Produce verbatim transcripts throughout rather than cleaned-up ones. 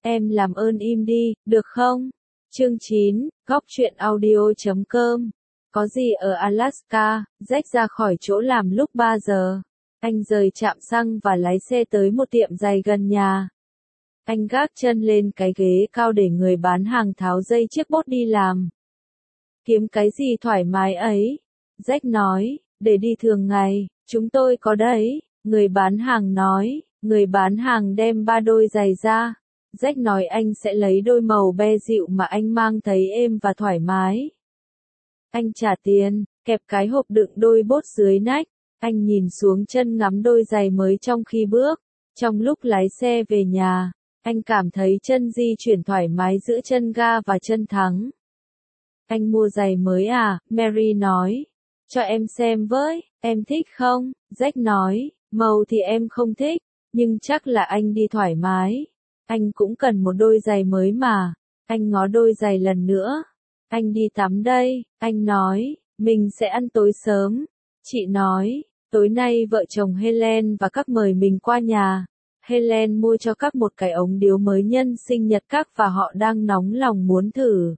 em làm ơn im đi, được không? Chương chín, góc truyện audio chấm com. Có gì ở Alaska, Jack ra khỏi chỗ làm lúc ba giờ. Anh rời trạm xăng và lái xe tới một tiệm giày gần nhà. Anh gác chân lên cái ghế cao để người bán hàng tháo dây chiếc bốt đi làm. Kiếm cái gì thoải mái ấy? Jack nói, để đi thường ngày, chúng tôi có đấy. Người bán hàng nói, người bán hàng đem ba đôi giày ra. Jack nói anh sẽ lấy đôi màu be dịu mà anh mang thấy êm và thoải mái. Anh trả tiền, kẹp cái hộp đựng đôi bốt dưới nách. Anh nhìn xuống chân ngắm đôi giày mới trong khi bước. Trong lúc lái xe về nhà, anh cảm thấy chân di chuyển thoải mái giữa chân ga và chân thắng. Anh mua giày mới à? Mary nói. Cho em xem với, em thích không? Jack nói, màu thì em không thích, nhưng chắc là anh đi thoải mái. Anh cũng cần một đôi giày mới mà. Anh ngó đôi giày lần nữa. Anh đi tắm đây, anh nói, mình sẽ ăn tối sớm. Chị nói, tối nay vợ chồng Helen và các mời mình qua nhà. Helen mua cho các một cái ống điếu mới nhân sinh nhật các và họ đang nóng lòng muốn thử.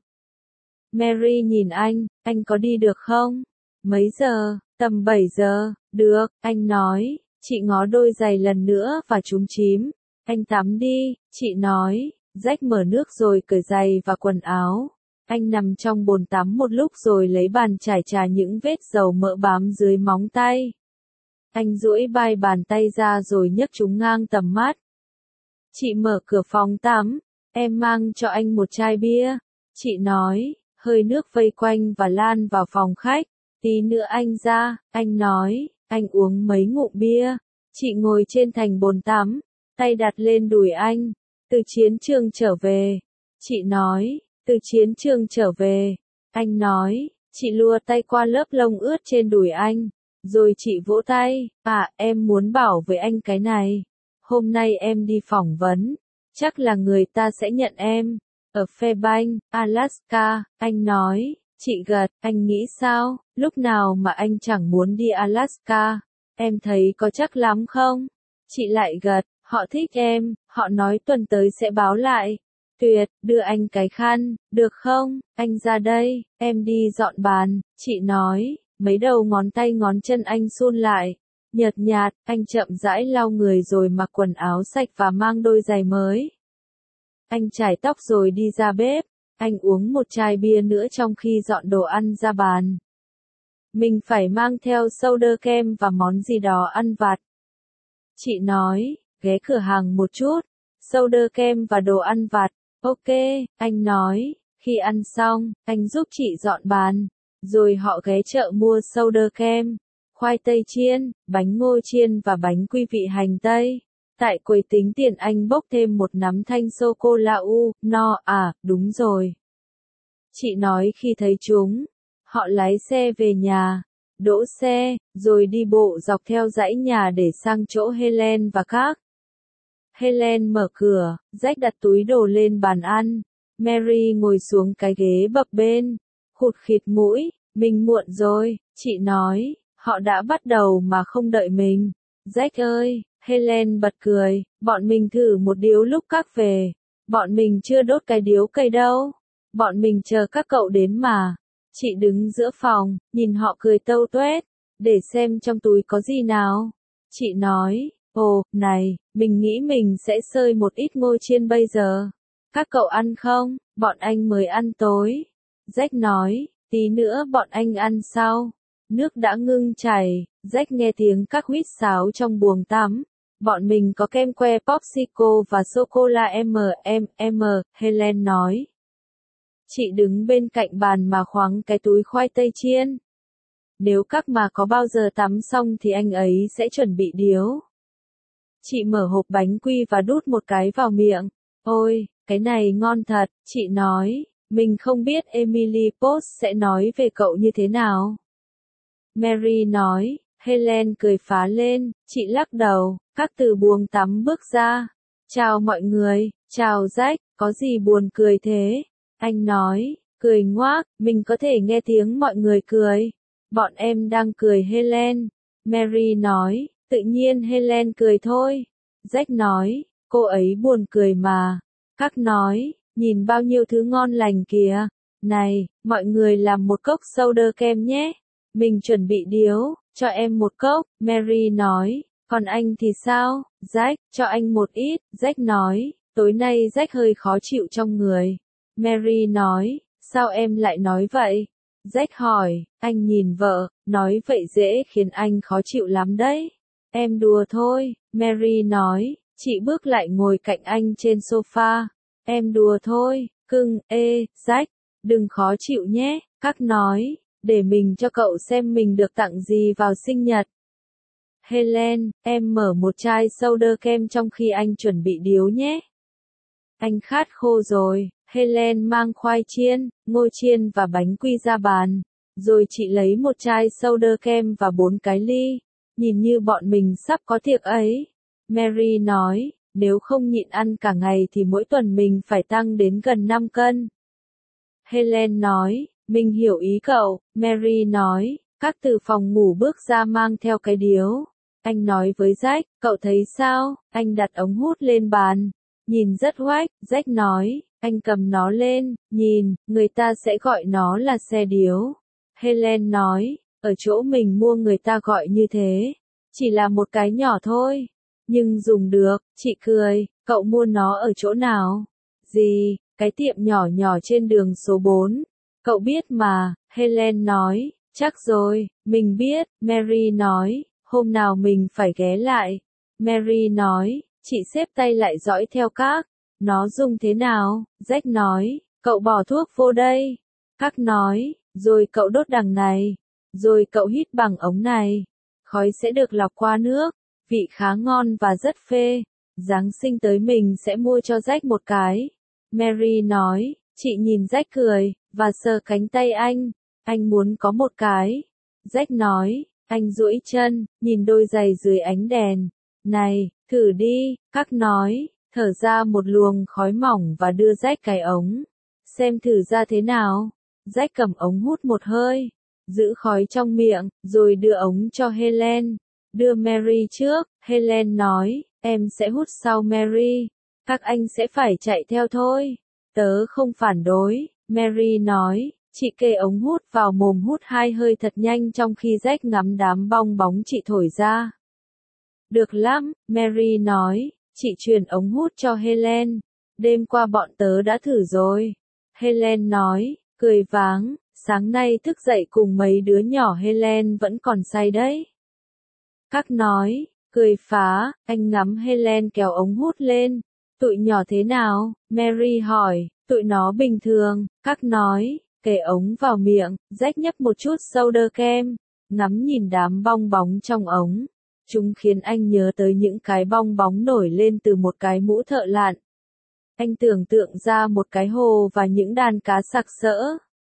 Mary nhìn anh, anh có đi được không? Mấy giờ? Tầm bảy giờ, được, anh nói, chị ngó đôi giày lần nữa và trúng chím. Anh tắm đi, chị nói, Jack mở nước rồi cởi giày và quần áo. Anh nằm trong bồn tắm một lúc rồi lấy bàn chải chà những vết dầu mỡ bám dưới móng tay. Anh duỗi vai bàn tay ra rồi nhấc chúng ngang tầm mắt. Chị mở cửa phòng tắm, em mang cho anh một chai bia. Chị nói, hơi nước vây quanh và lan vào phòng khách. Tí nữa anh ra, anh nói, anh uống mấy ngụm bia. Chị ngồi trên thành bồn tắm, tay đặt lên đùi anh. Từ chiến trường trở về. Chị nói, từ chiến trường trở về. Anh nói, chị lùa tay qua lớp lông ướt trên đùi anh. Rồi chị vỗ tay, à em muốn bảo với anh cái này. Hôm nay em đi phỏng vấn. Chắc là người ta sẽ nhận em. Ở Fairbanks, Alaska, anh nói. Chị gật, anh nghĩ sao? Lúc nào mà anh chẳng muốn đi Alaska? Em thấy có chắc lắm không? Chị lại gật, họ thích em, họ nói tuần tới sẽ báo lại. Tuyệt, đưa anh cái khăn, được không? Anh ra đây, em đi dọn bàn. Chị nói, mấy đầu ngón tay ngón chân anh sun lại. Nhợt nhạt, anh chậm rãi lau người rồi mặc quần áo sạch và mang đôi giày mới. Anh chải tóc rồi đi ra bếp. Anh uống một chai bia nữa trong khi dọn đồ ăn ra bàn. Mình phải mang theo soda kem và món gì đó ăn vặt. Chị nói, ghé cửa hàng một chút. Soda kem và đồ ăn vặt. Ok, anh nói, khi ăn xong, anh giúp chị dọn bàn. Rồi họ ghé chợ mua soda kem, khoai tây chiên, bánh ngô chiên và bánh quy vị hành tây. Tại quầy tính tiền anh bốc thêm một nắm thanh sô-cô-la u, no, à, đúng rồi. Chị nói khi thấy chúng, họ lái xe về nhà, đỗ xe, rồi đi bộ dọc theo dãy nhà để sang chỗ Helen và các. Helen mở cửa, Jack đặt túi đồ lên bàn ăn. Mary ngồi xuống cái ghế bập bên, khụt khịt mũi, mình muộn rồi, chị nói, họ đã bắt đầu mà không đợi mình. Jack ơi! Helen bật cười, bọn mình thử một điếu lúc các về. Bọn mình chưa đốt cái điếu cây đâu. Bọn mình chờ các cậu đến mà. Chị đứng giữa phòng, nhìn họ cười tâu tuét, để xem trong túi có gì nào. Chị nói, ồ, này, mình nghĩ mình sẽ xơi một ít ngô chiên bây giờ. Các cậu ăn không? Bọn anh mới ăn tối. Jack nói, tí nữa bọn anh ăn sau. Nước đã ngưng chảy, Jack nghe tiếng các huýt sáo trong buồng tắm. Bọn mình có kem que popsicle và sô-cô-la em em em, Helen nói. Chị đứng bên cạnh bàn mà khoáng cái túi khoai tây chiên. Nếu các mà có bao giờ tắm xong thì anh ấy sẽ chuẩn bị điếu. Chị mở hộp bánh quy và đút một cái vào miệng. Ôi, cái này ngon thật, chị nói. Mình không biết Emily Post sẽ nói về cậu như thế nào. Mary nói. Helen cười phá lên, chị lắc đầu, các từ buồng tắm bước ra. Chào mọi người, chào Jack, có gì buồn cười thế? Anh nói, cười ngoác, mình có thể nghe tiếng mọi người cười. Bọn em đang cười Helen. Mary nói, tự nhiên Helen cười thôi. Jack nói, cô ấy buồn cười mà. Các nói, nhìn bao nhiêu thứ ngon lành kìa. Này, mọi người làm một cốc soda kem nhé. Mình chuẩn bị điếu, cho em một cốc, Mary nói. Còn anh thì sao, Jack, cho anh một ít, Jack nói. Tối nay Jack hơi khó chịu trong người. Mary nói, sao em lại nói vậy? Jack hỏi, anh nhìn vợ, nói vậy dễ khiến anh khó chịu lắm đấy. Em đùa thôi, Mary nói, chị bước lại ngồi cạnh anh trên sofa. Em đùa thôi, cưng, ê, Jack, đừng khó chịu nhé, các nói, để mình cho cậu xem mình được tặng gì vào sinh nhật. Helen, em mở một chai soda kem trong khi anh chuẩn bị điếu nhé. Anh khát khô rồi. Helen mang khoai chiên, ngô chiên và bánh quy ra bàn. Rồi chị lấy một chai soda kem và bốn cái ly. Nhìn như bọn mình sắp có tiệc ấy. Mary nói, nếu không nhịn ăn cả ngày thì mỗi tuần mình phải tăng đến gần năm cân. Helen nói, mình hiểu ý cậu. Mary nói, các từ phòng ngủ bước ra mang theo cái điếu. Anh nói với Jack, cậu thấy sao? Anh đặt ống hút lên bàn. Nhìn rất oách, Jack nói, anh cầm nó lên, nhìn, người ta sẽ gọi nó là xe điếu. Helen nói, ở chỗ mình mua người ta gọi như thế. Chỉ là một cái nhỏ thôi. Nhưng dùng được, chị cười, cậu mua nó ở chỗ nào? Gì, cái tiệm nhỏ nhỏ trên đường số bốn. Cậu biết mà, Helen nói, chắc rồi, mình biết, Mary nói, hôm nào mình phải ghé lại. Mary nói, chị xếp tay lại dõi theo các. Nó dùng thế nào? Jack nói, cậu bỏ thuốc vô đây. Các nói, rồi cậu đốt đằng này. Rồi cậu hít bằng ống này. Khói sẽ được lọc qua nước. Vị khá ngon và rất phê. Giáng sinh tới mình sẽ mua cho Jack một cái. Mary nói, chị nhìn Jack cười, và sờ cánh tay anh. Anh muốn có một cái. Jack nói, anh duỗi chân, nhìn đôi giày dưới ánh đèn. Này, thử đi, các nói, thở ra một luồng khói mỏng và đưa Jack cái ống. Xem thử ra thế nào. Jack cầm ống hút một hơi, giữ khói trong miệng, rồi đưa ống cho Helen. Đưa Mary trước, Helen nói, em sẽ hút sau Mary. Các anh sẽ phải chạy theo thôi. Tớ không phản đối, Mary nói. Chị kê ống hút vào mồm hút hai hơi thật nhanh trong khi Jack ngắm đám bong bóng chị thổi ra. Được lắm, Mary nói, chị truyền ống hút cho Helen. Đêm qua bọn tớ đã thử rồi. Helen nói, cười váng, sáng nay thức dậy cùng mấy đứa nhỏ Helen vẫn còn say đấy. Các nói, cười phá, anh ngắm Helen kéo ống hút lên. Tụi nhỏ thế nào? Mary hỏi, tụi nó bình thường, các nói. Kề ống vào miệng, Jack nhấp một chút soda kem, ngắm nhìn đám bong bóng trong ống. Chúng khiến anh nhớ tới những cái bong bóng nổi lên từ một cái mũ thợ lặn. Anh tưởng tượng ra một cái hồ và những đàn cá sặc sỡ.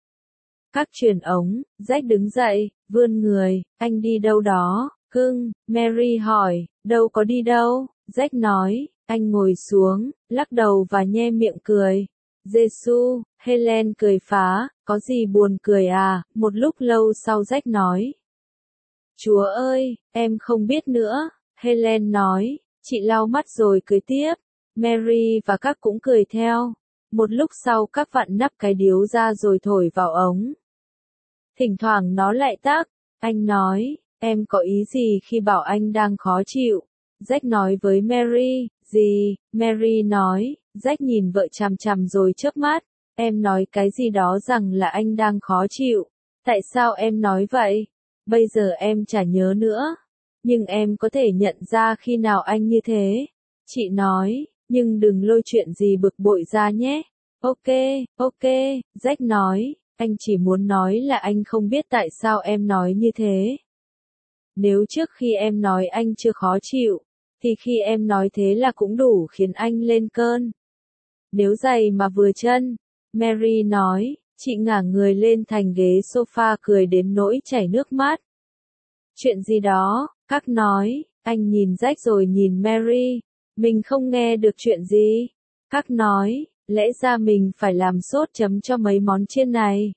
Các truyền ống, Jack đứng dậy, vươn người, anh đi đâu đó, cưng, Mary hỏi, đâu có đi đâu, Jack nói, anh ngồi xuống, lắc đầu và nhe miệng cười. Giê-xu, Helen cười phá, có gì buồn cười à, một lúc lâu sau Jack nói. Chúa ơi, em không biết nữa, Helen nói, chị lau mắt rồi cười tiếp. Mary và các cũng cười theo. Một lúc sau các vặn nắp cái điếu ra rồi thổi vào ống. Thỉnh thoảng nó lại tắc, anh nói, em có ý gì khi bảo anh đang khó chịu? Jack nói với Mary, gì, Mary nói. Jack nhìn vợ chằm chằm rồi chớp mắt, em nói cái gì đó rằng là anh đang khó chịu. Tại sao em nói vậy? Bây giờ em chả nhớ nữa. Nhưng em có thể nhận ra khi nào anh như thế. Chị nói, nhưng đừng lôi chuyện gì bực bội ra nhé. Ok, ok, Jack nói, anh chỉ muốn nói là anh không biết tại sao em nói như thế. Nếu trước khi em nói anh chưa khó chịu, thì khi em nói thế là cũng đủ khiến anh lên cơn. Nếu giày mà vừa chân, Mary nói, chị ngả người lên thành ghế sofa cười đến nỗi chảy nước mắt. Chuyện gì đó, các nói, anh nhìn Jack rồi nhìn Mary, mình không nghe được chuyện gì. Các nói, lẽ ra mình phải làm sốt chấm cho mấy món chiên này.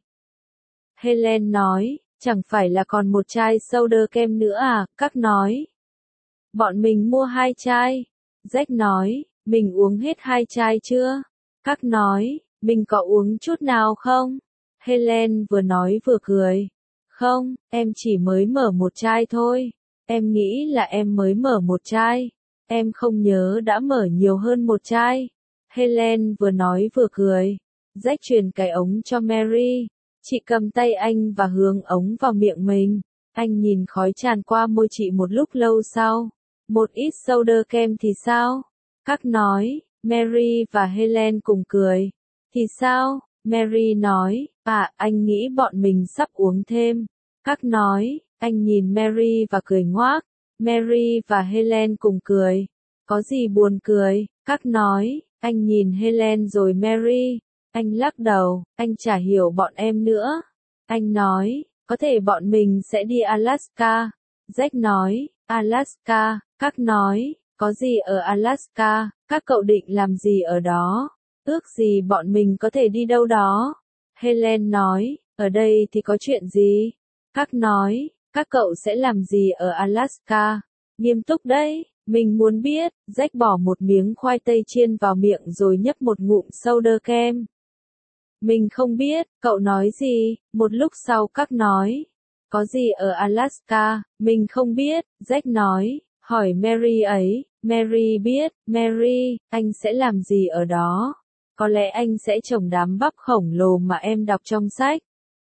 Helen nói, chẳng phải là còn một chai soda kem nữa à, các nói. Bọn mình mua hai chai. Jack nói, mình uống hết hai chai chưa? Các nói, mình có uống chút nào không? Helen vừa nói vừa cười. Không, em chỉ mới mở một chai thôi. Em nghĩ là em mới mở một chai. Em không nhớ đã mở nhiều hơn một chai. Helen vừa nói vừa cười. Jack truyền cái ống cho Mary. Chị cầm tay anh và hướng ống vào miệng mình. Anh nhìn khói tràn qua môi chị một lúc lâu sau. Một ít soda kem thì sao? Các nói, Mary và Helen cùng cười. Thì sao? Mary nói, à, anh nghĩ bọn mình sắp uống thêm. Các nói, anh nhìn Mary và cười ngoác. Mary và Helen cùng cười. Có gì buồn cười? Các nói, anh nhìn Helen rồi Mary. Anh lắc đầu, anh chả hiểu bọn em nữa. Anh nói, có thể bọn mình sẽ đi Alaska. Jack nói, Alaska. Các nói, có gì ở Alaska? Các cậu định làm gì ở đó? Ước gì bọn mình có thể đi đâu đó? Helen nói, ở đây thì có chuyện gì? Các nói, các cậu sẽ làm gì ở Alaska? Nghiêm túc đấy, mình muốn biết. Jack bỏ một miếng khoai tây chiên vào miệng rồi nhấp một ngụm soda kem. Mình không biết, cậu nói gì? Một lúc sau các nói, có gì ở Alaska? Mình không biết, Jack nói, hỏi Mary ấy. Mary biết, Mary, anh sẽ làm gì ở đó? Có lẽ anh sẽ trồng đám bắp khổng lồ mà em đọc trong sách.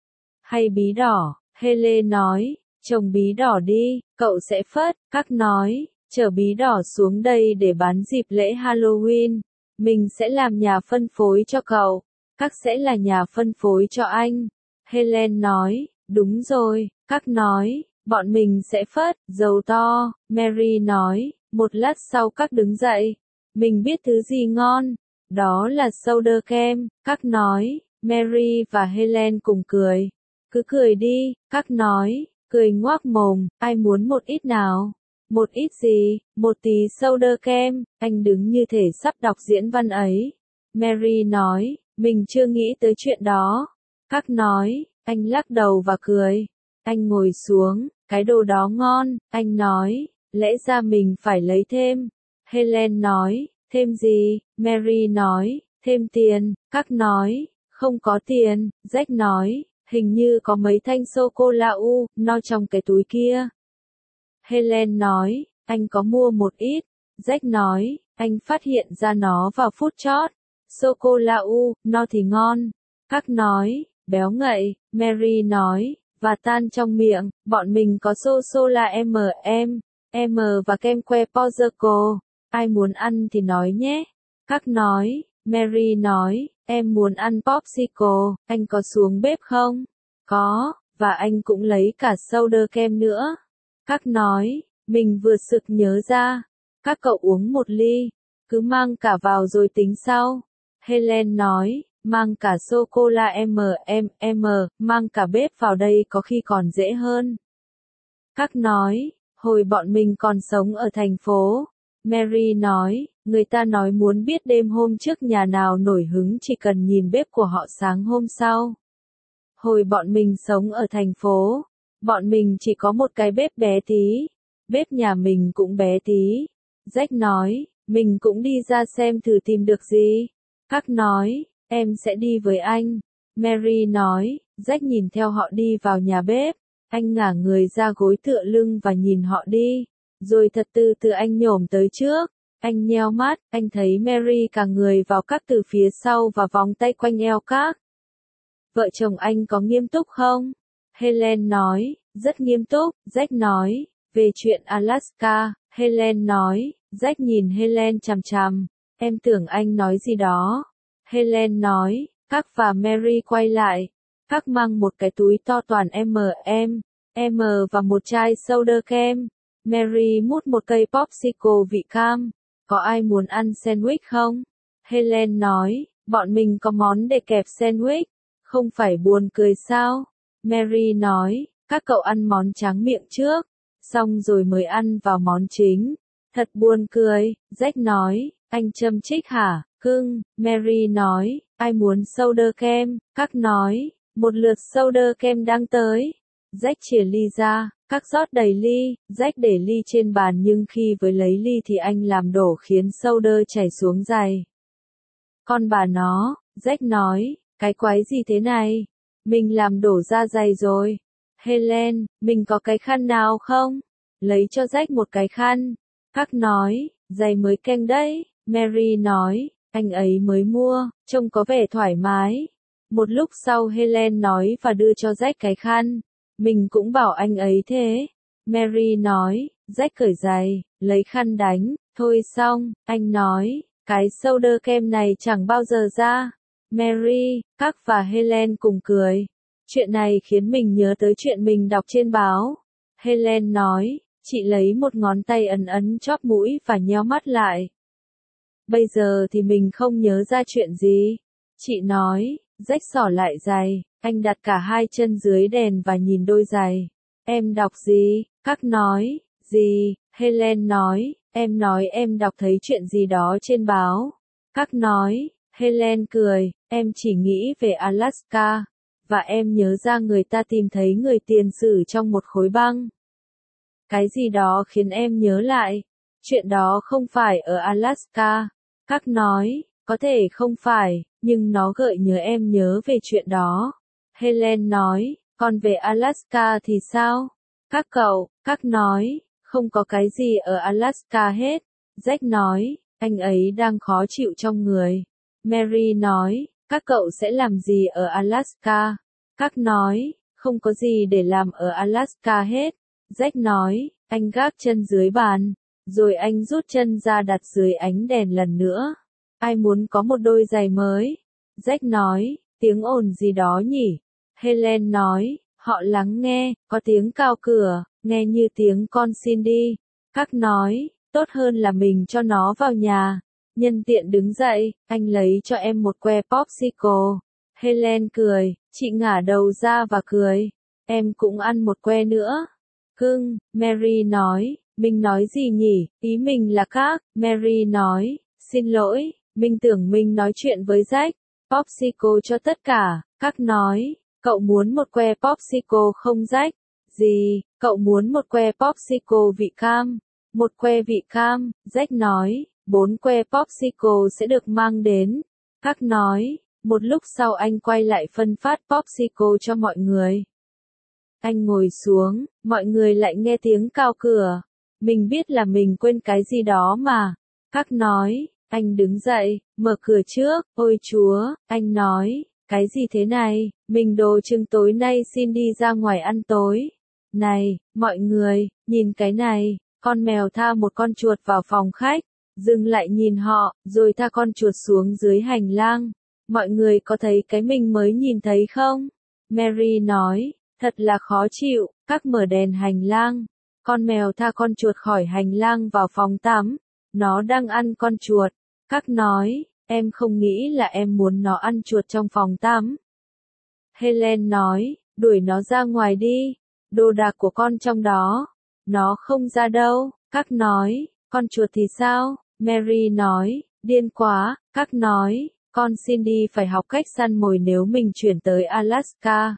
Hay bí đỏ, Helen nói, trồng bí đỏ đi, cậu sẽ phất. Các nói, chở bí đỏ xuống đây để bán dịp lễ Halloween. Mình sẽ làm nhà phân phối cho cậu. Các sẽ là nhà phân phối cho anh. Helen nói, đúng rồi. Các nói, bọn mình sẽ phất, dầu to. Mary nói, một lát sau các đứng dậy. Mình biết thứ gì ngon. Đó là soda kem. Các nói, Mary và Helen cùng cười. Cứ cười đi, các nói, cười ngoác mồm, ai muốn một ít nào? Một ít gì? Một tí soda kem. Anh đứng như thể sắp đọc diễn văn ấy. Mary nói, mình chưa nghĩ tới chuyện đó. Các nói, anh lắc đầu và cười. Anh ngồi xuống, cái đồ đó ngon, anh nói, lẽ ra mình phải lấy thêm. Helen nói, thêm gì? Mary nói, thêm tiền. Các nói, không có tiền. Jack nói, hình như có mấy thanh sô-cô-la u, no trong cái túi kia. Helen nói, anh có mua một ít. Jack nói, anh phát hiện ra nó vào phút chót. Sô-cô-la u, no thì ngon. Các nói, béo ngậy. Mary nói, và tan trong miệng. Bọn mình có sô-cô-la M M, M và kem que Popsicle. Ai muốn ăn thì nói nhé. Các nói, Mary nói, em muốn ăn Popsicle, anh có xuống bếp không? Có, và anh cũng lấy cả soda kem nữa. Các nói, mình vừa sực nhớ ra. Các cậu uống một ly, cứ mang cả vào rồi tính sau. Helen nói, mang cả sô-cô-la M M M, mang cả bếp vào đây có khi còn dễ hơn. Các nói, hồi bọn mình còn sống ở thành phố. Mary nói, người ta nói muốn biết đêm hôm trước nhà nào nổi hứng chỉ cần nhìn bếp của họ sáng hôm sau. Hồi bọn mình sống ở thành phố, bọn mình chỉ có một cái bếp bé tí. Bếp nhà mình cũng bé tí. Jack nói, mình cũng đi ra xem thử tìm được gì. Các nói, em sẽ đi với anh. Mary nói, Jack nhìn theo họ đi vào nhà bếp. Anh ngả người ra gối tựa lưng và nhìn họ đi. Rồi thật từ từ anh nhổm tới trước. Anh nheo mắt, anh thấy Mary cả người vào các từ phía sau và vòng tay quanh eo các. Vợ chồng anh có nghiêm túc không? Helen nói, rất nghiêm túc. Jack nói, về chuyện Alaska. Helen nói, Jack nhìn Helen chằm chằm. Em tưởng anh nói gì đó. Helen nói, các và Mary quay lại. Các mang một cái túi to toàn M M, M và một chai soda kem. Mary mút một cây popsicle vị cam. Có ai muốn ăn sandwich không? Helen nói, bọn mình có món để kẹp sandwich. Không phải buồn cười sao? Mary nói, các cậu ăn món tráng miệng trước, xong rồi mới ăn vào món chính. Thật buồn cười. Jack nói, anh châm chích hả, cưng? Mary nói, ai muốn soda kem? Các nói, một lượt soda kem đang tới. Jack chìa ly ra, các rót đầy ly. Jack để ly trên bàn nhưng khi với lấy ly thì anh làm đổ khiến soda chảy xuống giày. Con bà nó, Jack nói, cái quái gì thế này? Mình làm đổ ra giày rồi. Helen, mình có cái khăn nào không? Lấy cho Jack một cái khăn. Các nói, giày mới canh đấy. Mary nói, anh ấy mới mua, trông có vẻ thoải mái. Một lúc sau Helen nói và đưa cho Jack cái khăn. Mình cũng bảo anh ấy thế. Mary nói, Jack cởi giày, lấy khăn đánh, thôi xong, anh nói, cái shoulder kem này chẳng bao giờ ra. Mary, các và Helen cùng cười. Chuyện này khiến mình nhớ tới chuyện mình đọc trên báo. Helen nói, chị lấy một ngón tay ấn ấn chóp mũi và nheo mắt lại. Bây giờ thì mình không nhớ ra chuyện gì. Chị nói, Jack xỏ lại giày, anh đặt cả hai chân dưới đèn và nhìn đôi giày. Em đọc gì? Các nói, gì? Helen nói, em nói em đọc thấy chuyện gì đó trên báo. Các nói, Helen cười, em chỉ nghĩ về Alaska, và em nhớ ra người ta tìm thấy người tiền sử trong một khối băng. Cái gì đó khiến em nhớ lại, chuyện đó không phải ở Alaska. Các nói, có thể không phải, nhưng nó gợi nhớ em nhớ về chuyện đó. Helen nói, còn về Alaska thì sao? Các cậu, các nói, không có cái gì ở Alaska hết. Jack nói, anh ấy đang khó chịu trong người. Mary nói, các cậu sẽ làm gì ở Alaska? Các nói, không có gì để làm ở Alaska hết. Jack nói, anh gác chân dưới bàn, rồi anh rút chân ra đặt dưới ánh đèn lần nữa. Ai muốn có một đôi giày mới? Jack nói, tiếng ồn gì đó nhỉ? Helen nói, họ lắng nghe, có tiếng cao cửa, nghe như tiếng con Cindy. Các nói, tốt hơn là mình cho nó vào nhà. Nhân tiện đứng dậy, anh lấy cho em một que popsicle. Helen cười, chị ngả đầu ra và cười. Em cũng ăn một que nữa. Cưng, Mary nói, mình nói gì nhỉ? Ý mình là các. Mary nói, xin lỗi, mình tưởng mình nói chuyện với Jack. Popsicle cho tất cả. Các nói, cậu muốn một que popsicle không Jack? Gì, cậu muốn một que popsicle vị cam? Một que vị cam, Jack nói, bốn que popsicle sẽ được mang đến. Các nói, một lúc sau anh quay lại phân phát popsicle cho mọi người. Anh ngồi xuống, mọi người lại nghe tiếng cao cửa. Mình biết là mình quên cái gì đó mà. Các nói, anh đứng dậy, mở cửa trước, ôi chúa, anh nói, cái gì thế này, mình đồ chừng tối nay xin đi ra ngoài ăn tối. Này, mọi người, nhìn cái này, con mèo tha một con chuột vào phòng khách, dừng lại nhìn họ, rồi tha con chuột xuống dưới hành lang. Mọi người có thấy cái mình mới nhìn thấy không? Mary nói, thật là khó chịu, các mở đèn hành lang. Con mèo tha con chuột khỏi hành lang vào phòng tắm. Nó đang ăn con chuột. Các nói, em không nghĩ là em muốn nó ăn chuột trong phòng tắm. Helen nói, đuổi nó ra ngoài đi. Đồ đạc của con trong đó. Nó không ra đâu. Các nói, con chuột thì sao? Mary nói, điên quá. Các nói, con Cindy phải học cách săn mồi nếu mình chuyển tới Alaska.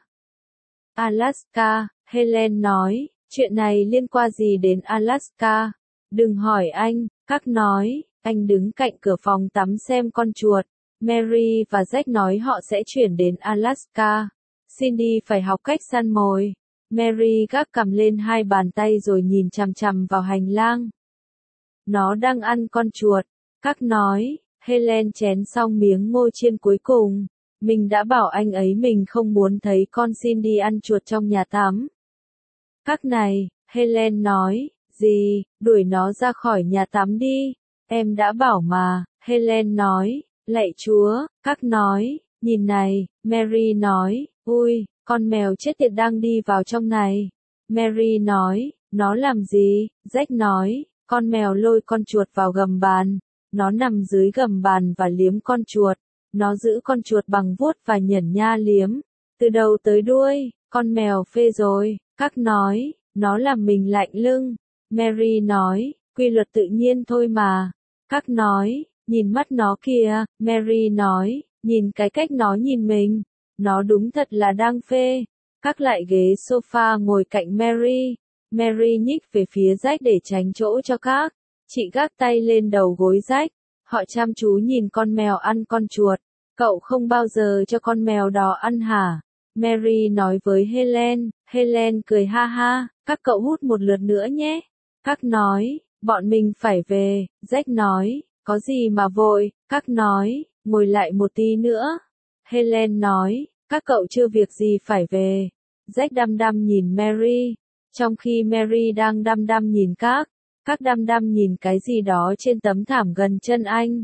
Alaska, Helen nói, chuyện này liên quan gì đến Alaska? Đừng hỏi anh, các nói, anh đứng cạnh cửa phòng tắm xem con chuột. Mary và Jack nói họ sẽ chuyển đến Alaska. Cindy phải học cách săn mồi. Mary gác cầm lên hai bàn tay rồi nhìn chằm chằm vào hành lang. Nó đang ăn con chuột. Các nói, Helen chén xong miếng ngô chiên cuối cùng. Mình đã bảo anh ấy mình không muốn thấy con Cindy ăn chuột trong nhà tắm. Các này, Helen nói, gì, đuổi nó ra khỏi nhà tắm đi. Em đã bảo mà, Helen nói, lạy chúa, các nói, nhìn này, Mary nói, ui, con mèo chết tiệt đang đi vào trong này. Mary nói, nó làm gì? Jack nói, con mèo lôi con chuột vào gầm bàn. Nó nằm dưới gầm bàn và liếm con chuột. Nó giữ con chuột bằng vuốt và nhẩn nha liếm. Từ đầu tới đuôi, con mèo phê rồi. Các nói, nó làm mình lạnh lưng. Mary nói, quy luật tự nhiên thôi mà. Các nói, nhìn mắt nó kìa. Mary nói, nhìn cái cách nó nhìn mình. Nó đúng thật là đang phê. Các lại ghế sofa ngồi cạnh Mary. Mary nhích về phía Jack để tránh chỗ cho các. Chị gác tay lên đầu gối Jack. Họ chăm chú nhìn con mèo ăn con chuột. Cậu không bao giờ cho con mèo đó ăn hả? Mary nói với Helen. Helen cười ha ha, các cậu hút một lượt nữa nhé. Các nói, bọn mình phải về. Jack nói, có gì mà vội. Các nói, ngồi lại một tí nữa. Helen nói, các cậu chưa việc gì phải về. Jack đăm đăm nhìn Mary. Trong khi Mary đang đăm đăm nhìn các, các đăm đăm nhìn cái gì đó trên tấm thảm gần chân anh.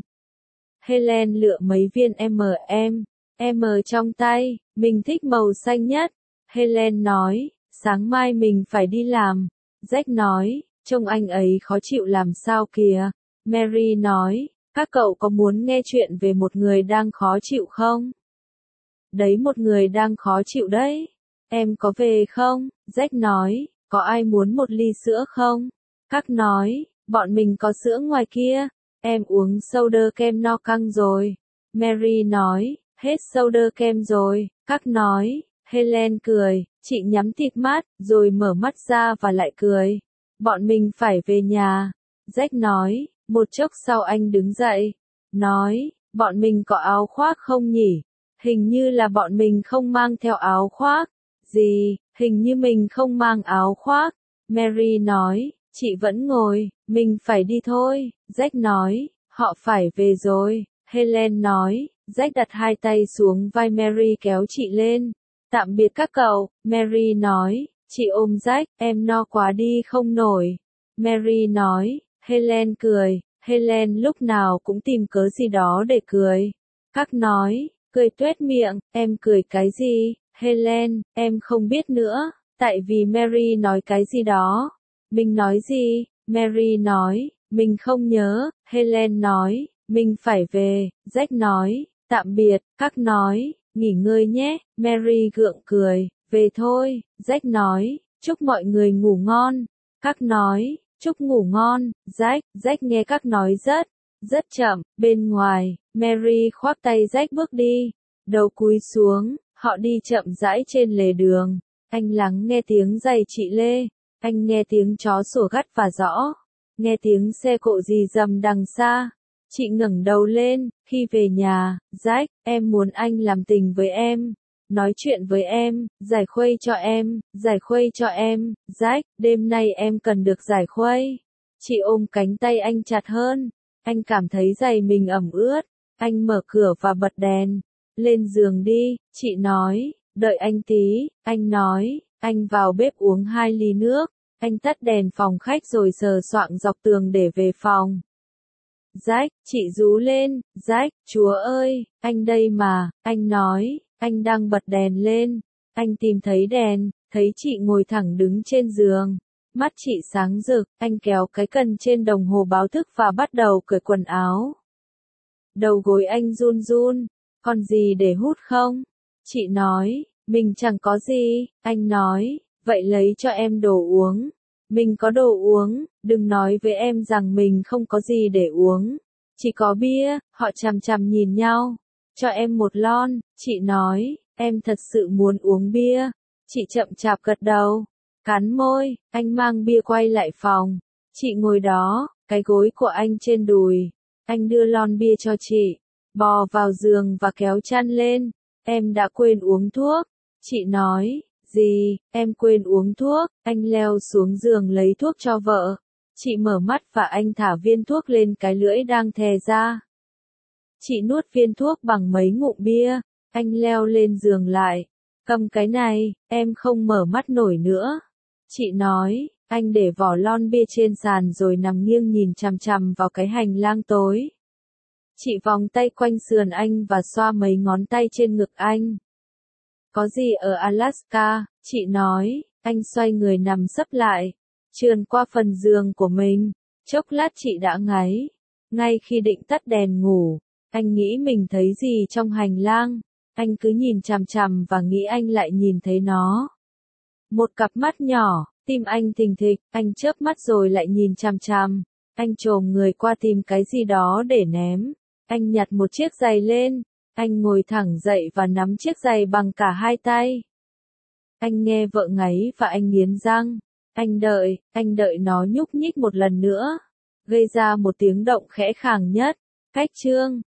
Helen lựa mấy viên em em, em trong tay, mình thích màu xanh nhất. Helen nói, sáng mai mình phải đi làm. Jack nói, trông anh ấy khó chịu làm sao kìa. Mary nói, các cậu có muốn nghe chuyện về một người đang khó chịu không? Đấy, một người đang khó chịu đấy. Em có về không? Jack nói, có ai muốn một ly sữa không? Các nói, bọn mình có sữa ngoài kia. Em uống soda kem no căng rồi. Mary nói, hết soda kem rồi. Các nói, Helen cười, chị nhắm tịt mắt, rồi mở mắt ra và lại cười. Bọn mình phải về nhà. Jack nói, một chốc sau anh đứng dậy. Nói, bọn mình có áo khoác không nhỉ? Hình như là bọn mình không mang theo áo khoác. Gì, hình như mình không mang áo khoác. Mary nói, chị vẫn ngồi, mình phải đi thôi. Jack nói, họ phải về rồi. Helen nói, Jack đặt hai tay xuống vai Mary kéo chị lên. Tạm biệt các cậu, Mary nói, chị ôm Jack, em no quá đi không nổi. Mary nói, Helen cười, Helen lúc nào cũng tìm cớ gì đó để cười. Các nói, cười tuét miệng, em cười cái gì? Helen, em không biết nữa, tại vì Mary nói cái gì đó. Mình nói gì? Mary nói, mình không nhớ. Helen nói, mình phải về. Jack nói, tạm biệt. Các nói, nghỉ ngơi nhé. Mary gượng cười, về thôi. Jack nói, chúc mọi người ngủ ngon. Các nói, chúc ngủ ngon. Jack, Jack nghe các nói rất, rất chậm. Bên ngoài, Mary khoác tay Jack bước đi. Đầu cúi xuống, họ đi chậm rãi trên lề đường. Anh lắng nghe tiếng giày chị Lê. Anh nghe tiếng chó sủa gắt và rõ. Nghe tiếng xe cộ rì rầm đằng xa. Chị ngẩng đầu lên, khi về nhà, Jack, em muốn anh làm tình với em. Nói chuyện với em, giải khuây cho em, giải khuây cho em. Jack, đêm nay em cần được giải khuây. Chị ôm cánh tay anh chặt hơn. Anh cảm thấy giày mình ẩm ướt. Anh mở cửa và bật đèn. Lên giường đi, chị nói, đợi anh tí. Anh nói, anh vào bếp uống hai ly nước. Anh tắt đèn phòng khách rồi sờ soạng dọc tường để về phòng. Jack, chị rú lên, Jack, chúa ơi, anh đây mà. Anh nói, anh đang bật đèn lên. Anh tìm thấy đèn, thấy chị ngồi thẳng đứng trên giường. Mắt chị sáng rực, anh kéo cái cần trên đồng hồ báo thức và bắt đầu cởi quần áo. Đầu gối anh run run, còn gì để hút không? Chị nói, mình chẳng có gì. Anh nói, vậy lấy cho em đồ uống. Mình có đồ uống, đừng nói với em rằng mình không có gì để uống. Chỉ có bia. Họ chằm chằm nhìn nhau. Cho em một lon, chị nói, em thật sự muốn uống bia. Chị chậm chạp gật đầu, cắn môi. Anh mang bia quay lại phòng. Chị ngồi đó, cái gối của anh trên đùi. Anh đưa lon bia cho chị, bò vào giường và kéo chăn lên. Em đã quên uống thuốc. Chị nói, gì, em quên uống thuốc. Anh leo xuống giường lấy thuốc cho vợ. Chị mở mắt và anh thả viên thuốc lên cái lưỡi đang thè ra. Chị nuốt viên thuốc bằng mấy ngụm bia. Anh leo lên giường lại. Cầm cái này, em không mở mắt nổi nữa. Chị nói, anh để vỏ lon bia trên sàn rồi nằm nghiêng nhìn chằm chằm vào cái hành lang tối. Chị vòng tay quanh sườn anh và xoa mấy ngón tay trên ngực anh. Có gì ở Alaska, chị nói. Anh xoay người nằm sấp lại, trườn qua phần giường của mình. Chốc lát chị đã ngáy. Ngay khi định tắt đèn ngủ, anh nghĩ mình thấy gì trong hành lang. Anh cứ nhìn chằm chằm và nghĩ anh lại nhìn thấy nó. Một cặp mắt nhỏ, tim anh thình thịch, anh chớp mắt rồi lại nhìn chằm chằm. Anh chồm người qua tìm cái gì đó để ném. Anh nhặt một chiếc giày lên. Anh ngồi thẳng dậy và nắm chiếc giày bằng cả hai tay. Anh nghe vợ ngáy và anh nghiến răng. Anh đợi, anh đợi nó nhúc nhích một lần nữa. Gây ra một tiếng động khẽ khàng nhất. Cách chương